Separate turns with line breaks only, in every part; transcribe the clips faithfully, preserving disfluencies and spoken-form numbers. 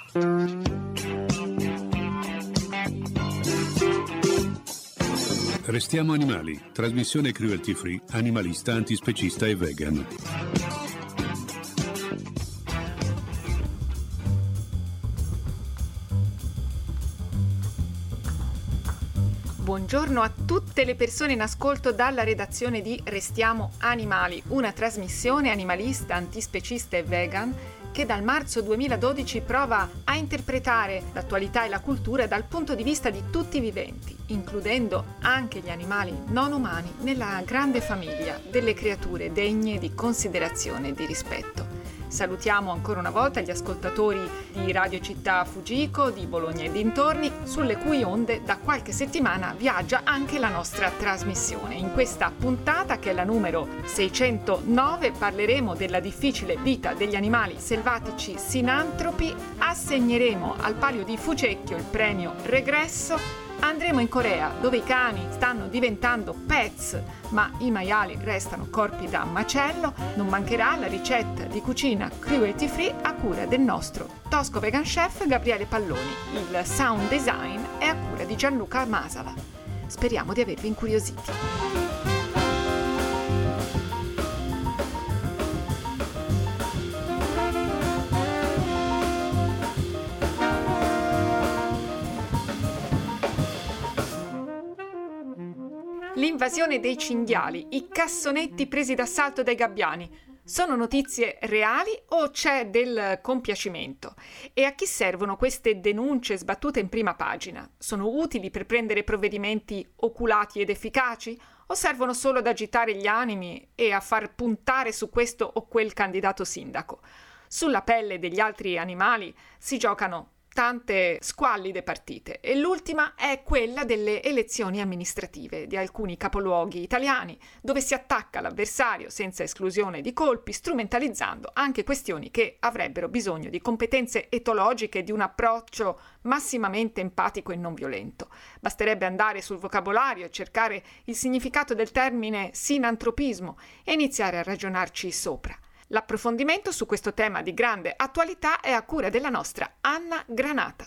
Restiamo animali, trasmissione cruelty free, animalista, antispecista e vegan.
Buongiorno a tutte le persone in ascolto dalla redazione di Restiamo Animali, una trasmissione animalista, antispecista e vegan che dal marzo duemiladodici prova a interpretare l'attualità e la cultura dal punto di vista di tutti i viventi, includendo anche gli animali non umani nella grande famiglia delle creature degne di considerazione e di rispetto. Salutiamo ancora una volta gli ascoltatori di Radio Città Fujiko, di Bologna e dintorni, sulle cui onde da qualche settimana viaggia anche la nostra trasmissione. In questa puntata, che è la numero seicentonove, parleremo della difficile vita degli animali selvatici sinantropi, assegneremo al Palio di Fucecchio il premio Regresso. Andremo in Corea, dove i cani stanno diventando pets, ma i maiali restano corpi da macello. Non mancherà la ricetta di cucina cruelty free a cura del nostro tosco vegan chef Gabriele Palloni. Il sound design è a cura di Gianluca Masala. Speriamo di avervi incuriositi. L'invasione dei cinghiali, i cassonetti presi d'assalto dai gabbiani. Sono notizie reali o c'è del compiacimento? E a chi servono queste denunce sbattute in prima pagina? Sono utili per prendere provvedimenti oculati ed efficaci? O servono solo ad agitare gli animi e a far puntare su questo o quel candidato sindaco? Sulla pelle degli altri animali si giocano tante squallide partite e l'ultima è quella delle elezioni amministrative di alcuni capoluoghi italiani, dove si attacca l'avversario senza esclusione di colpi, strumentalizzando anche questioni che avrebbero bisogno di competenze etologiche e di un approccio massimamente empatico e non violento. Basterebbe andare sul vocabolario e cercare il significato del termine sinantropismo e iniziare a ragionarci sopra. L'approfondimento su questo tema di grande attualità è a cura della nostra Anna Granata.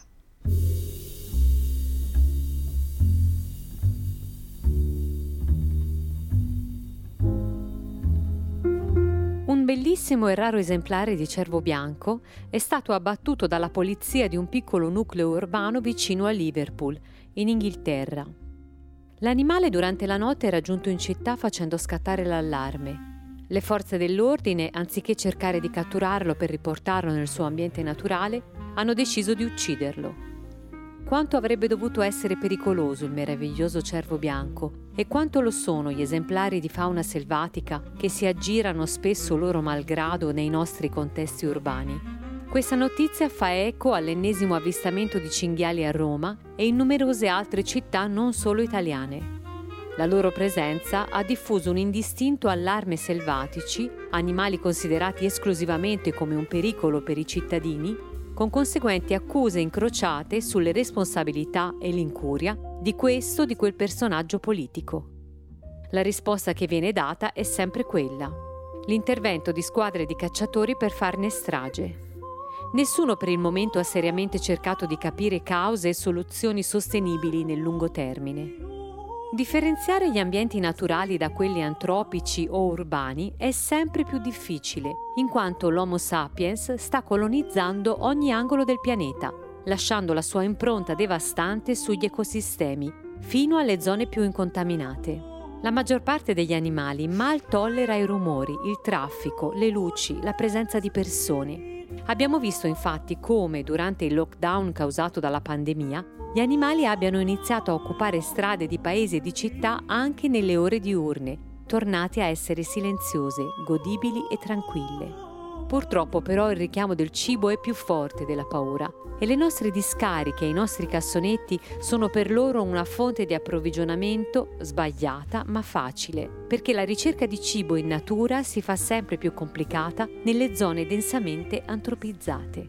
Un bellissimo e raro esemplare di cervo bianco è stato abbattuto dalla polizia di un piccolo nucleo urbano vicino a Liverpool, in Inghilterra. L'animale durante la notte era giunto in città facendo scattare l'allarme. Le forze dell'ordine, anziché cercare di catturarlo per riportarlo nel suo ambiente naturale, hanno deciso di ucciderlo. Quanto avrebbe dovuto essere pericoloso il meraviglioso cervo bianco e quanto lo sono gli esemplari di fauna selvatica che si aggirano spesso loro malgrado nei nostri contesti urbani. Questa notizia fa eco all'ennesimo avvistamento di cinghiali a Roma e in numerose altre città non solo italiane. La loro presenza ha diffuso un indistinto allarme selvatici, animali considerati esclusivamente come un pericolo per i cittadini, con conseguenti accuse incrociate sulle responsabilità e l'incuria di questo o di quel personaggio politico. La risposta che viene data è sempre quella: l'intervento di squadre di cacciatori per farne strage. Nessuno per il momento ha seriamente cercato di capire cause e soluzioni sostenibili nel lungo termine. Differenziare gli ambienti naturali da quelli antropici o urbani è sempre più difficile, in quanto l'Homo sapiens sta colonizzando ogni angolo del pianeta, lasciando la sua impronta devastante sugli ecosistemi, fino alle zone più incontaminate. La maggior parte degli animali mal tollera i rumori, il traffico, le luci, la presenza di persone. Abbiamo visto infatti come, durante il lockdown causato dalla pandemia, gli animali abbiano iniziato a occupare strade di paesi e di città anche nelle ore diurne, tornate a essere silenziose, godibili e tranquille. Purtroppo però il richiamo del cibo è più forte della paura e le nostre discariche e i nostri cassonetti sono per loro una fonte di approvvigionamento sbagliata ma facile, perché la ricerca di cibo in natura si fa sempre più complicata nelle zone densamente antropizzate.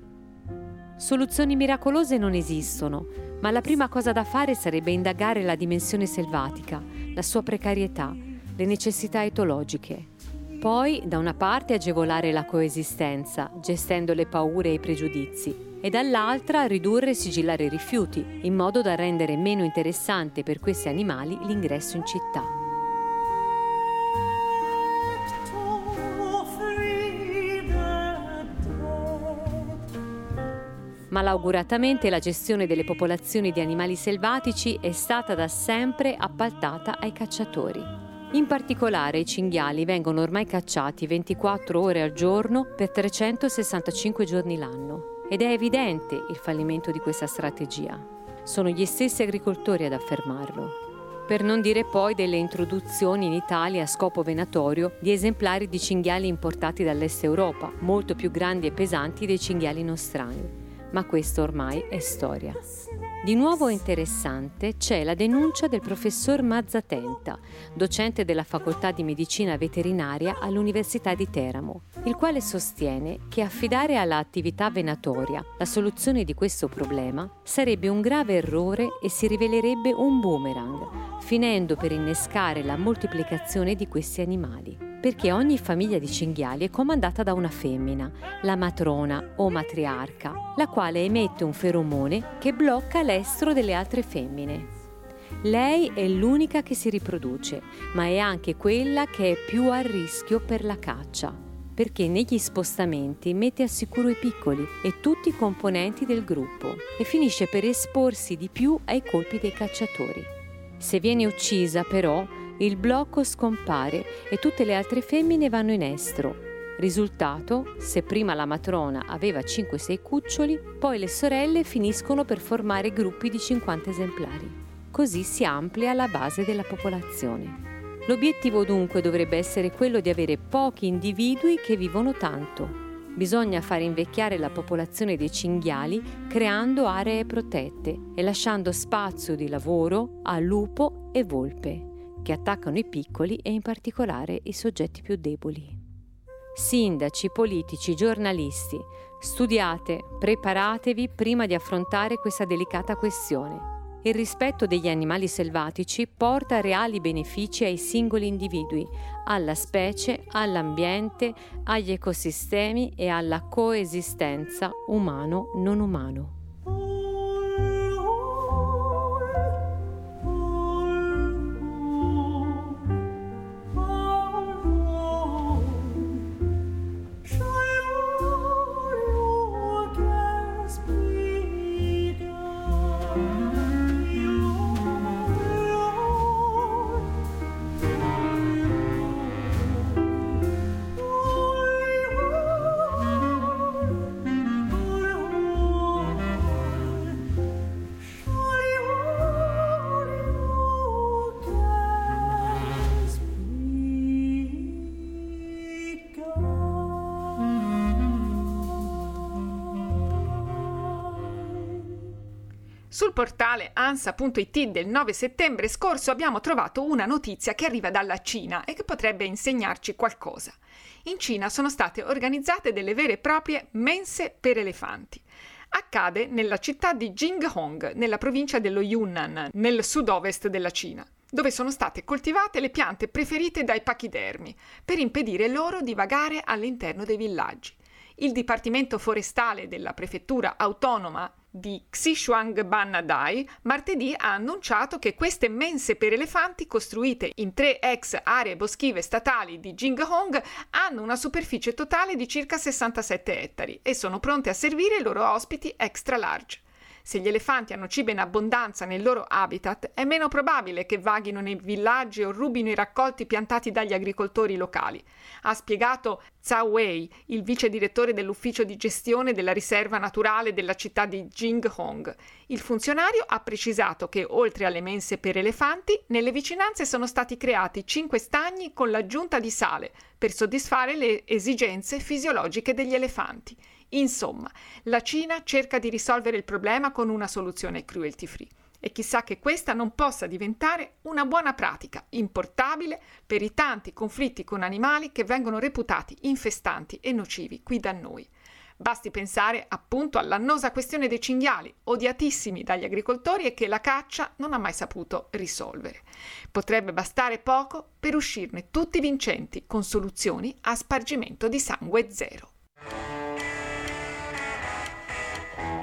Soluzioni miracolose non esistono, ma la prima cosa da fare sarebbe indagare la dimensione selvatica, la sua precarietà, le necessità etologiche. Poi, da una parte, agevolare la coesistenza, gestendo le paure e i pregiudizi, e dall'altra ridurre e sigillare i rifiuti, in modo da rendere meno interessante per questi animali l'ingresso in città. Malauguratamente la gestione delle popolazioni di animali selvatici è stata da sempre appaltata ai cacciatori. In particolare i cinghiali vengono ormai cacciati ventiquattro ore al giorno per trecentosessantacinque giorni l'anno ed è evidente il fallimento di questa strategia. Sono gli stessi agricoltori ad affermarlo. Per non dire poi delle introduzioni in Italia a scopo venatorio di esemplari di cinghiali importati dall'Est Europa, molto più grandi e pesanti dei cinghiali nostrani. Ma questo ormai è storia. Di nuovo interessante c'è la denuncia del professor Mazzatenta, docente della Facoltà di Medicina Veterinaria all'Università di Teramo, il quale sostiene che affidare alla attività venatoria la soluzione di questo problema sarebbe un grave errore e si rivelerebbe un boomerang, finendo per innescare la moltiplicazione di questi animali. Perché ogni famiglia di cinghiali è comandata da una femmina, la matrona o matriarca, la quale emette un feromone che blocca l'estro delle altre femmine. Lei è l'unica che si riproduce, ma è anche quella che è più a rischio per la caccia, perché negli spostamenti mette al sicuro i piccoli e tutti i componenti del gruppo e finisce per esporsi di più ai colpi dei cacciatori. Se viene uccisa, però, il blocco scompare e tutte le altre femmine vanno in estro. Risultato, se prima la matrona aveva cinque sei cuccioli, poi le sorelle finiscono per formare gruppi di cinquanta esemplari. Così si amplia la base della popolazione. L'obiettivo dunque dovrebbe essere quello di avere pochi individui che vivono tanto. Bisogna fare invecchiare la popolazione dei cinghiali creando aree protette e lasciando spazio di lavoro a lupo e volpe, che attaccano i piccoli e in particolare i soggetti più deboli. Sindaci, politici, giornalisti, studiate, preparatevi prima di affrontare questa delicata questione. Il rispetto degli animali selvatici porta reali benefici ai singoli individui, alla specie, all'ambiente, agli ecosistemi e alla coesistenza umano-non umano.
Sul portale ansa punto it del nove settembre scorso abbiamo trovato una notizia che arriva dalla Cina e che potrebbe insegnarci qualcosa. In Cina sono state organizzate delle vere e proprie mense per elefanti. Accade nella città di Jinghong, nella provincia dello Yunnan, nel sud-ovest della Cina, dove sono state coltivate le piante preferite dai pachidermi per impedire loro di vagare all'interno dei villaggi. Il Dipartimento Forestale della Prefettura Autonoma di Xishuangbanna-Dai martedì ha annunciato che queste mense per elefanti costruite in tre ex aree boschive statali di Jinghong hanno una superficie totale di circa sessantasette ettari e sono pronte a servire i loro ospiti extra large. Se gli elefanti hanno cibo in abbondanza nel loro habitat, è meno probabile che vaghino nei villaggi o rubino i raccolti piantati dagli agricoltori locali, ha spiegato Zhao Wei, il vice direttore dell'ufficio di gestione della riserva naturale della città di Jinghong. Il funzionario ha precisato che, oltre alle mense per elefanti, nelle vicinanze sono stati creati cinque stagni con l'aggiunta di sale per soddisfare le esigenze fisiologiche degli elefanti. Insomma, la Cina cerca di risolvere il problema con una soluzione cruelty free e chissà che questa non possa diventare una buona pratica importabile per i tanti conflitti con animali che vengono reputati infestanti e nocivi qui da noi. Basti pensare appunto all'annosa questione dei cinghiali, odiatissimi dagli agricoltori e che la caccia non ha mai saputo risolvere. Potrebbe bastare poco per uscirne tutti vincenti con soluzioni a spargimento di sangue zero.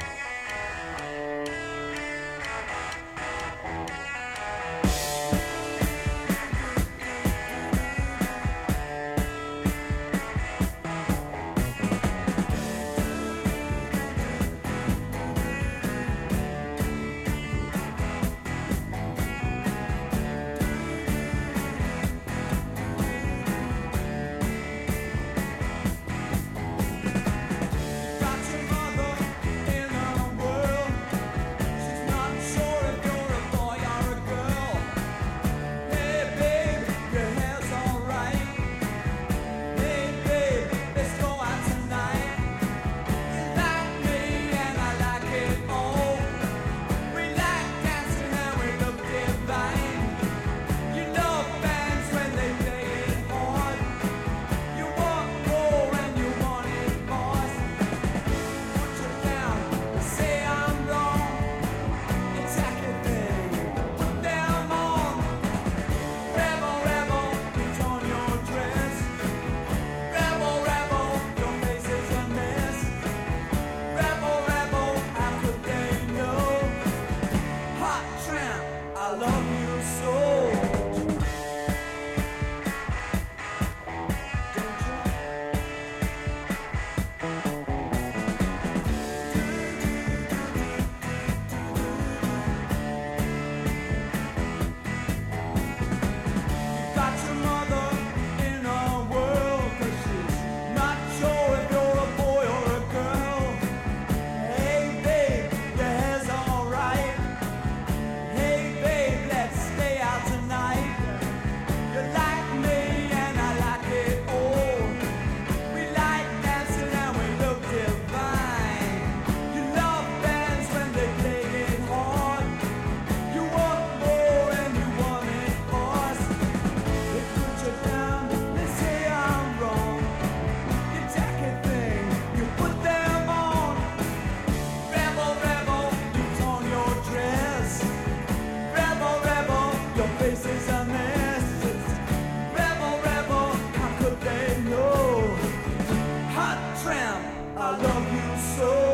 a mess. Rebel, rebel, how could they know? Hot tramp, I love you so.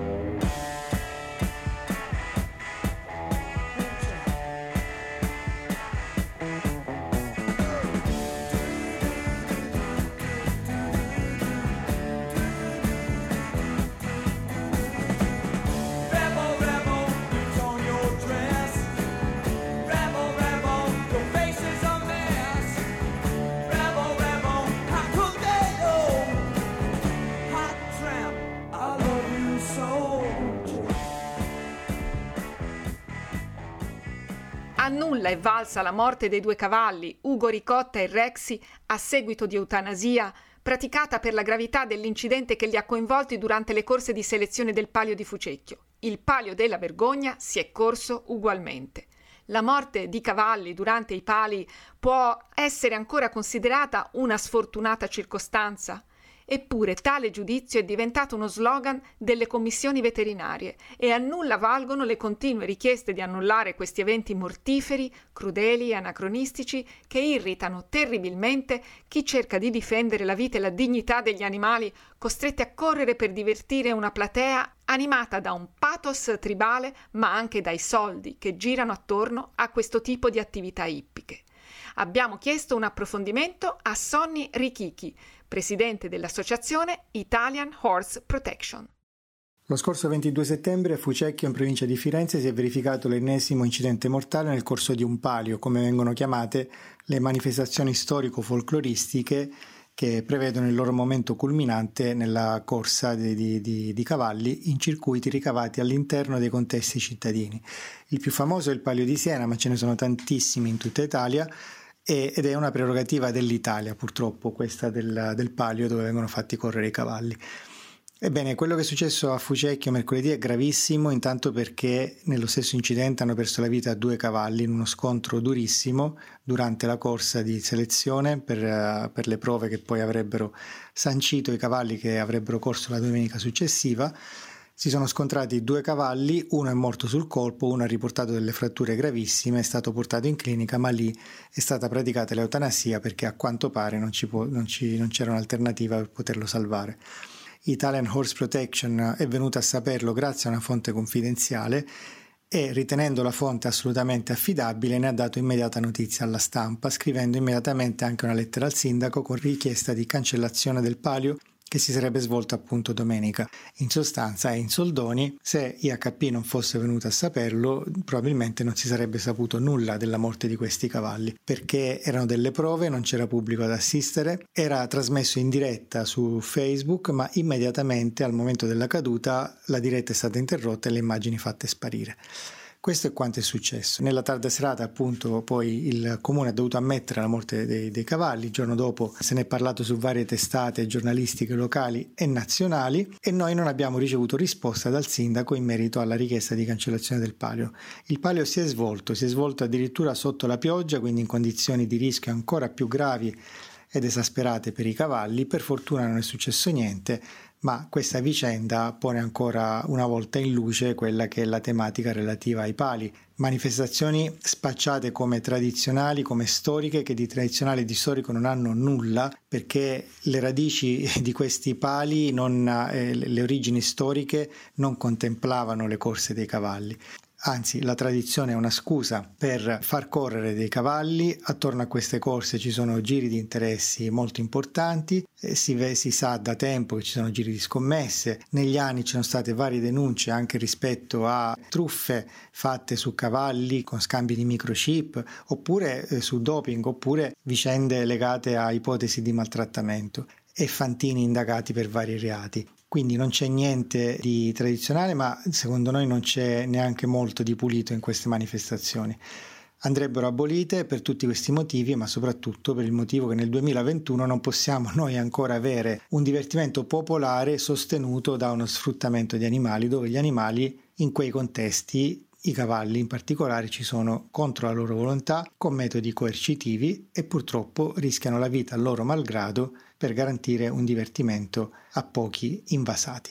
A nulla è valsa la morte dei due cavalli, Ugo Ricotta e Rexy, a seguito di eutanasia praticata per la gravità dell'incidente che li ha coinvolti durante le corse di selezione del Palio di Fucecchio. Il Palio della Vergogna si è corso ugualmente. La morte di cavalli durante i pali può essere ancora considerata una sfortunata circostanza? Eppure tale giudizio è diventato uno slogan delle commissioni veterinarie e a nulla valgono le continue richieste di annullare questi eventi mortiferi, crudeli e anacronistici che irritano terribilmente chi cerca di difendere la vita e la dignità degli animali costretti a correre per divertire una platea animata da un pathos tribale ma anche dai soldi che girano attorno a questo tipo di attività ippiche. Abbiamo chiesto un approfondimento a Sonny Richichi, presidente dell'associazione Italian Horse Protection.
Lo scorso ventidue settembre a Fucecchio, in provincia di Firenze, si è verificato l'ennesimo incidente mortale nel corso di un palio, come vengono chiamate le manifestazioni storico-folcloristiche che prevedono il loro momento culminante nella corsa di, di, di, di cavalli in circuiti ricavati all'interno dei contesti cittadini. Il più famoso è il Palio di Siena, ma ce ne sono tantissimi in tutta Italia, ed è una prerogativa dell'Italia, purtroppo, questa del, del palio dove vengono fatti correre i cavalli. Ebbene, quello che è successo a Fucecchio mercoledì è gravissimo, intanto perché nello stesso incidente hanno perso la vita due cavalli in uno scontro durissimo durante la corsa di selezione per, per le prove che poi avrebbero sancito i cavalli che avrebbero corso la domenica successiva. Si sono scontrati due cavalli, uno è morto sul colpo, uno ha riportato delle fratture gravissime, è stato portato in clinica, ma lì è stata praticata l'eutanasia perché a quanto pare non, ci può, non, ci, non c'era un'alternativa per poterlo salvare. Italian Horse Protection è venuta a saperlo grazie a una fonte confidenziale e, ritenendo la fonte assolutamente affidabile, ne ha dato immediata notizia alla stampa, scrivendo immediatamente anche una lettera al sindaco con richiesta di cancellazione del palio che si sarebbe svolto appunto domenica. In sostanza e in soldoni, se I H P non fosse venuto a saperlo, probabilmente non si sarebbe saputo nulla della morte di questi cavalli, perché erano delle prove, non c'era pubblico ad assistere, era trasmesso in diretta su Facebook, ma immediatamente al momento della caduta la diretta è stata interrotta e le immagini fatte sparire. Questo è quanto è successo. Nella tarda serata, appunto, poi il comune ha dovuto ammettere la morte dei, dei cavalli. Il giorno dopo se ne è parlato su varie testate giornalistiche locali e nazionali e noi non abbiamo ricevuto risposta dal sindaco in merito alla richiesta di cancellazione del palio. Il palio si è svolto, si è svolto addirittura sotto la pioggia, quindi in condizioni di rischio ancora più gravi ed esasperate per i cavalli. Per fortuna non è successo niente, ma questa vicenda pone ancora una volta in luce quella che è la tematica relativa ai pali. Manifestazioni spacciate come tradizionali, come storiche, che di tradizionale e di storico non hanno nulla, perché le radici di questi pali, non, eh, le origini storiche, non contemplavano le corse dei cavalli. Anzi, la tradizione è una scusa per far correre dei cavalli. Attorno a queste corse ci sono giri di interessi molto importanti, e si, si sa da tempo che ci sono giri di scommesse. Negli anni ci sono state varie denunce anche rispetto a truffe fatte su cavalli con scambi di microchip, oppure eh, su doping, oppure vicende legate a ipotesi di maltrattamento e fantini indagati per vari reati. Quindi non c'è niente di tradizionale, ma secondo noi non c'è neanche molto di pulito in queste manifestazioni. Andrebbero abolite per tutti questi motivi, ma soprattutto per il motivo che nel duemilaventuno non possiamo noi ancora avere un divertimento popolare sostenuto da uno sfruttamento di animali, dove gli animali in quei contesti, i cavalli in particolare, ci sono contro la loro volontà, con metodi coercitivi e purtroppo rischiano la vita a loro malgrado per garantire un divertimento a pochi invasati.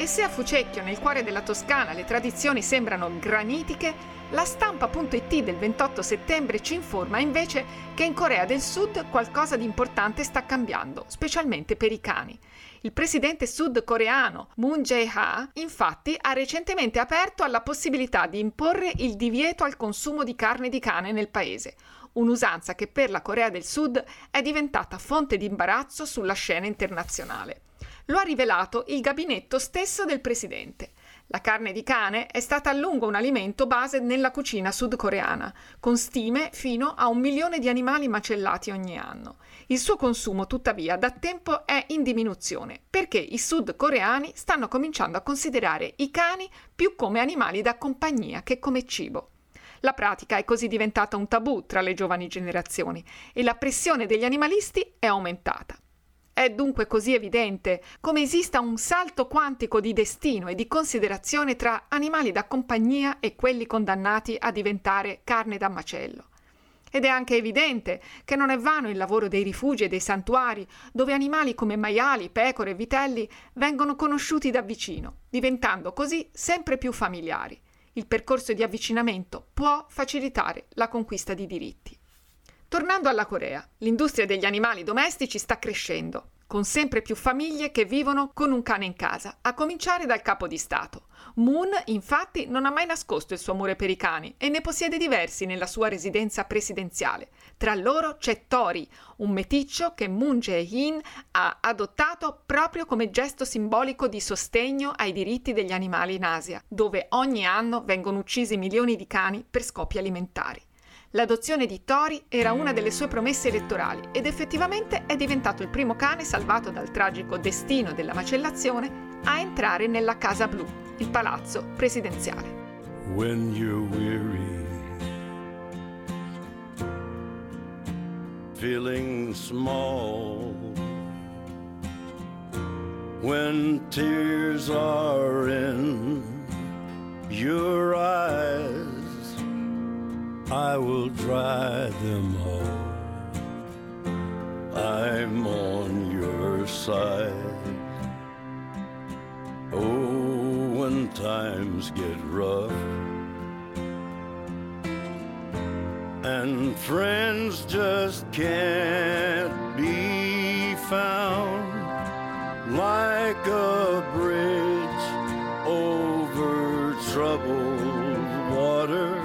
E se a Fucecchio, nel cuore della Toscana, le tradizioni sembrano granitiche, la stampa punto it del ventotto settembre ci informa invece che in Corea del Sud qualcosa di importante sta cambiando, specialmente per i cani. Il presidente sudcoreano Moon Jae-ha, infatti, ha recentemente aperto alla possibilità di imporre il divieto al consumo di carne di cane nel paese, un'usanza che per la Corea del Sud è diventata fonte di imbarazzo sulla scena internazionale. Lo ha rivelato il gabinetto stesso del presidente. La carne di cane è stata a lungo un alimento base nella cucina sudcoreana, con stime fino a un milione di animali macellati ogni anno. Il suo consumo, tuttavia, da tempo è in diminuzione, perché i sudcoreani stanno cominciando a considerare i cani più come animali da compagnia che come cibo. La pratica è così diventata un tabù tra le giovani generazioni e la pressione degli animalisti è aumentata. È dunque così evidente come esista un salto quantico di destino e di considerazione tra animali da compagnia e quelli condannati a diventare carne da macello. Ed è anche evidente che non è vano il lavoro dei rifugi e dei santuari, dove animali come maiali, pecore e vitelli vengono conosciuti da vicino, diventando così sempre più familiari. Il percorso di avvicinamento può facilitare la conquista di diritti. Tornando alla Corea, l'industria degli animali domestici sta crescendo, con sempre più famiglie che vivono con un cane in casa, a cominciare dal capo di Stato. Moon, infatti, non ha mai nascosto il suo amore per i cani e ne possiede diversi nella sua residenza presidenziale. Tra loro c'è Tori, un meticcio che Moon Jae-in ha adottato proprio come gesto simbolico di sostegno ai diritti degli animali in Asia, dove ogni anno vengono uccisi milioni di cani per scopi alimentari. L'adozione di Tori era una delle sue promesse elettorali ed effettivamente è diventato il primo cane salvato dal tragico destino della macellazione a entrare nella Casa Blu, il palazzo presidenziale.
When you're weary, feeling small, when tears are in your eyes, I will dry them all. I'm on your side. Oh, when times get rough and friends just can't be found, like a bridge over troubled water,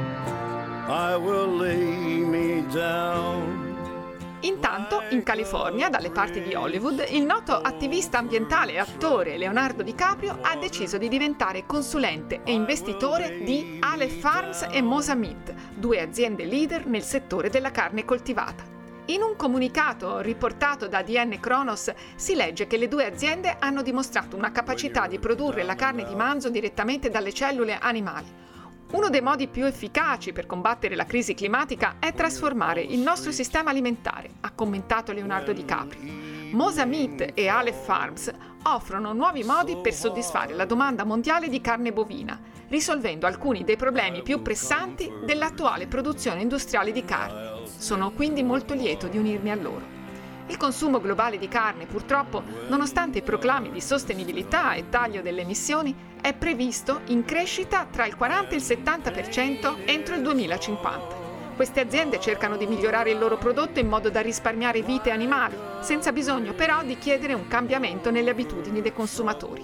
I will lay me down.
Intanto, in California, dalle parti di Hollywood, il noto attivista ambientale e attore Leonardo DiCaprio ha deciso di diventare consulente e investitore di Aleph Farms e Mosa Meat, due aziende leader nel settore della carne coltivata. In un comunicato riportato da D N Kronos si legge che le due aziende hanno dimostrato una capacità di produrre la carne di manzo direttamente dalle cellule animali. Uno dei modi più efficaci per combattere la crisi climatica è trasformare il nostro sistema alimentare, ha commentato Leonardo DiCaprio. Mosa Meat e Aleph Farms offrono nuovi modi per soddisfare la domanda mondiale di carne bovina, risolvendo alcuni dei problemi più pressanti dell'attuale produzione industriale di carne. Sono quindi molto lieto di unirmi a loro. Il consumo globale di carne, purtroppo, nonostante i proclami di sostenibilità e taglio delle emissioni, è previsto in crescita tra il quaranta e il settanta per cento entro il duemilacinquanta. Queste aziende cercano di migliorare il loro prodotto in modo da risparmiare vite animali, senza bisogno però di chiedere un cambiamento nelle abitudini dei consumatori.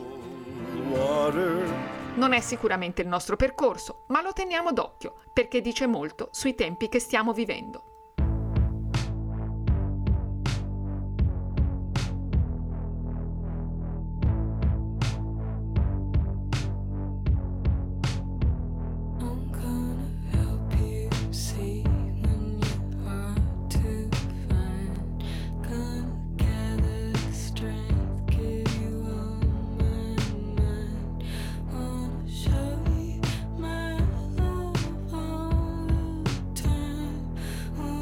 Non è sicuramente il nostro percorso, ma lo teniamo d'occhio, perché dice molto sui tempi che stiamo vivendo.
Oh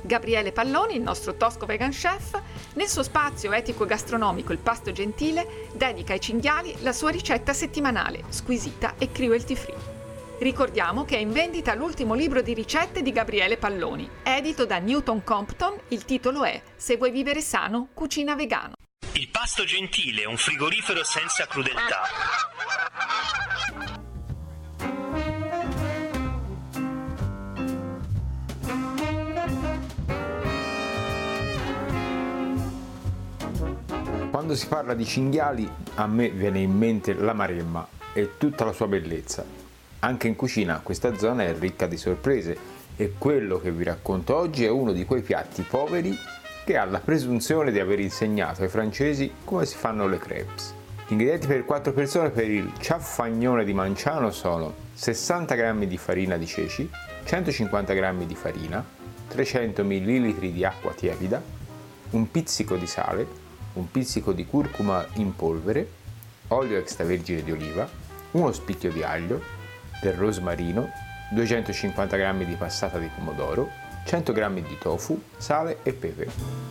Gabriele Palloni, il nostro tosco vegan chef, nel suo spazio etico e gastronomico Il Pasto Gentile, dedica ai cinghiali la sua ricetta settimanale, squisita e cruelty free. Ricordiamo che è in vendita l'ultimo libro di ricette di Gabriele Palloni, edito da Newton Compton. Il titolo è Se vuoi vivere sano, cucina vegano.
Il Pasto Gentile, un frigorifero senza crudeltà.
Quando si parla di cinghiali, a me viene in mente la Maremma e tutta la sua bellezza. Anche in cucina questa zona è ricca di sorprese e quello che vi racconto oggi è uno di quei piatti poveri che ha la presunzione di aver insegnato ai francesi come si fanno le crêpes. Gli ingredienti per quattro persone per il ciaffagnone di Manciano sono sessanta grammi di farina di ceci, centocinquanta grammi di farina, trecento millilitri di acqua tiepida, un pizzico di sale, un pizzico di curcuma in polvere, olio extravergine di oliva, uno spicchio di aglio, del rosmarino, duecentocinquanta grammi di passata di pomodoro, cento grammi di tofu, sale e pepe.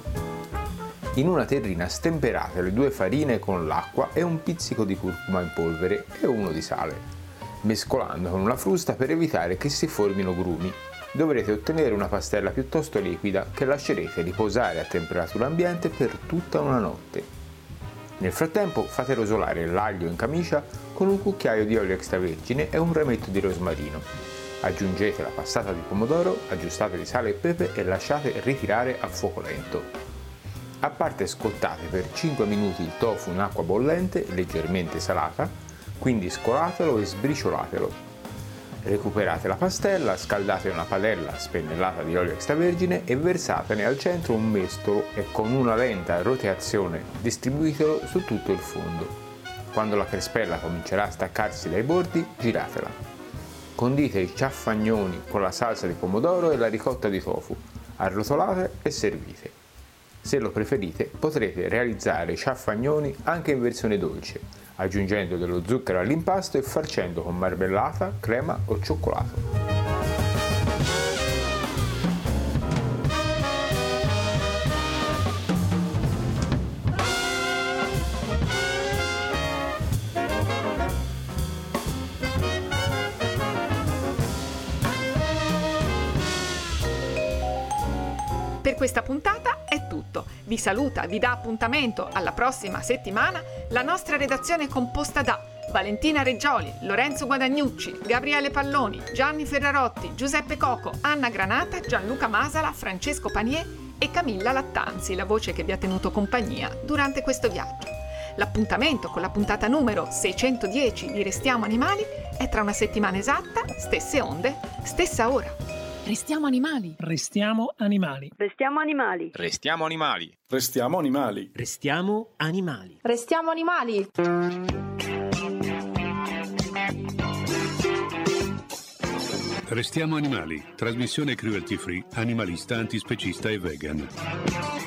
In una terrina stemperate le due farine con l'acqua e un pizzico di curcuma in polvere e uno di sale, mescolando con una frusta per evitare che si formino grumi. Dovrete ottenere una pastella piuttosto liquida che lascerete riposare a temperatura ambiente per tutta una notte. Nel frattempo fate rosolare l'aglio in camicia con un cucchiaio di olio extravergine e un rametto di rosmarino. Aggiungete la passata di pomodoro, aggiustate di sale e pepe e lasciate ritirare a fuoco lento. A parte scottate per cinque minuti il tofu in acqua bollente leggermente salata, quindi scolatelo e sbriciolatelo. Recuperate la pastella, scaldate una padella spennellata di olio extravergine e versatene al centro un mestolo e con una lenta rotazione distribuitelo su tutto il fondo. Quando la crespella comincerà a staccarsi dai bordi, giratela. Condite i ciaffagnoni con la salsa di pomodoro e la ricotta di tofu, arrotolate e servite. Se lo preferite, potrete realizzare i ciaffagnoni anche in versione dolce, aggiungendo dello zucchero all'impasto e farcendo con marmellata, crema o cioccolato.
Per questa puntata è tutto. Vi saluta, vi dà appuntamento alla prossima settimana la nostra redazione composta da Valentina Reggioli, Lorenzo Guadagnucci, Gabriele Palloni, Gianni Ferrarotti, Giuseppe Coco, Anna Granata, Gianluca Masala, Francesco Panier e Camilla Lattanzi, la voce che vi ha tenuto compagnia durante questo viaggio. L'appuntamento con la puntata numero seicentodieci di Restiamo Animali è tra una settimana esatta, stesse onde, stessa ora. Restiamo animali.
Restiamo animali.
Restiamo animali.
Restiamo animali.
Restiamo animali.
Restiamo animali.
Restiamo animali.
Restiamo animali. Trasmissione cruelty free, animalista, antispecista e vegan.